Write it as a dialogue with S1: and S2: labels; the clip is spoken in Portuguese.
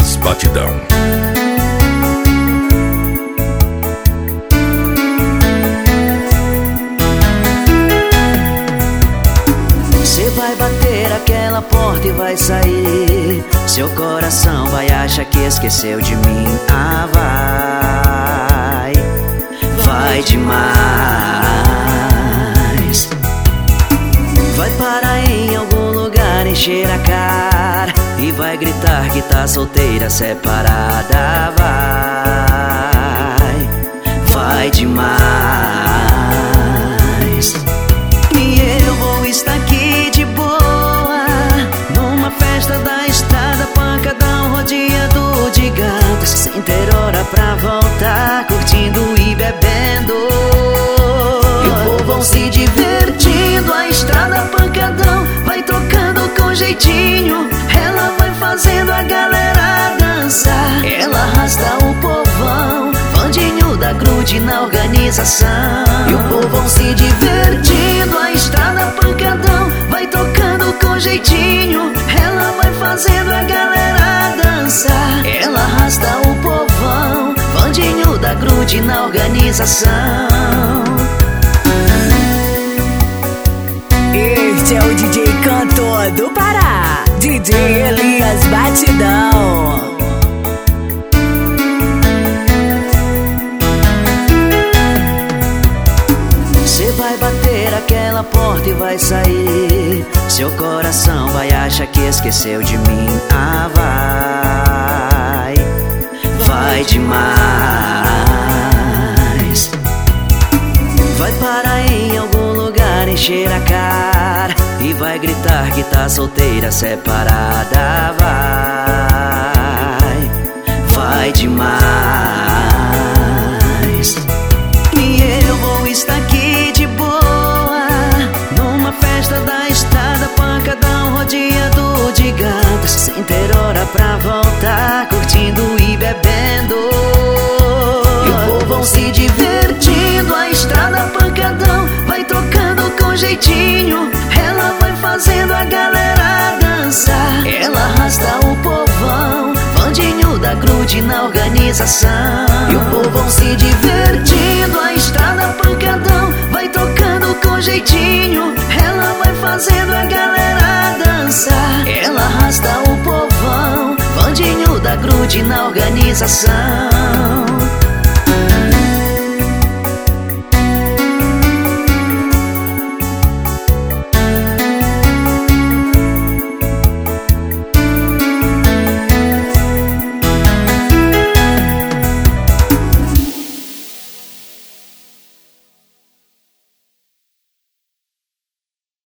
S1: Elias Batidão.
S2: Cê vai bater aquela porta e vai sair. Seu coração vai achar que esqueceu de mim. Ah, vai demais. Vai parar em algum lugar, encher a cara e vai gritar que tá solteira, separada. Vai demais. E eu vou estar aqui de boa, numa festa da estrada, pancadão rodeado de gatos, sem ter hora pra voltar, curtindo e bebendo. E o povo vão se divertindo, a estrada pancadão vai tocando com jeitinho. Ela vai fazendo a galera dançar, ela arrasta o povão, Vandinho da grude na organização. E o povo vão se divertindo, a estrada pancadão vai tocando com jeitinho. Ela vai fazendo a galera dançar, ela arrasta o povão, Vandinho da grude na organização.
S3: Este é o DJ cantor do Pará, DJ Elias Batidão.
S2: Cê vai bater aquela porta e vai sair. Seu coração vai achar que esqueceu de mim. Ah, vai demais. Vai parar em algum lugar, encher a cara e vai gritar que tá solteira, separada. Vai demais. E eu vou estar aqui de boa, numa festa da estrada, pancadão rodeado de gatos, sem ter hora pra voltar, curtindo e bebendo. E o povo vão se divertindo, a estrada pancadão vai tocando com jeitinho. Ela vai fazendo a galera dançar, ela arrasta o povão, Vandinho da grude na organização. E o povo vão se divertindo, a estrada pancadão vai tocando com jeitinho. Ela vai fazendo a galera dançar, ela arrasta o povão, Vandinho da grude na organização.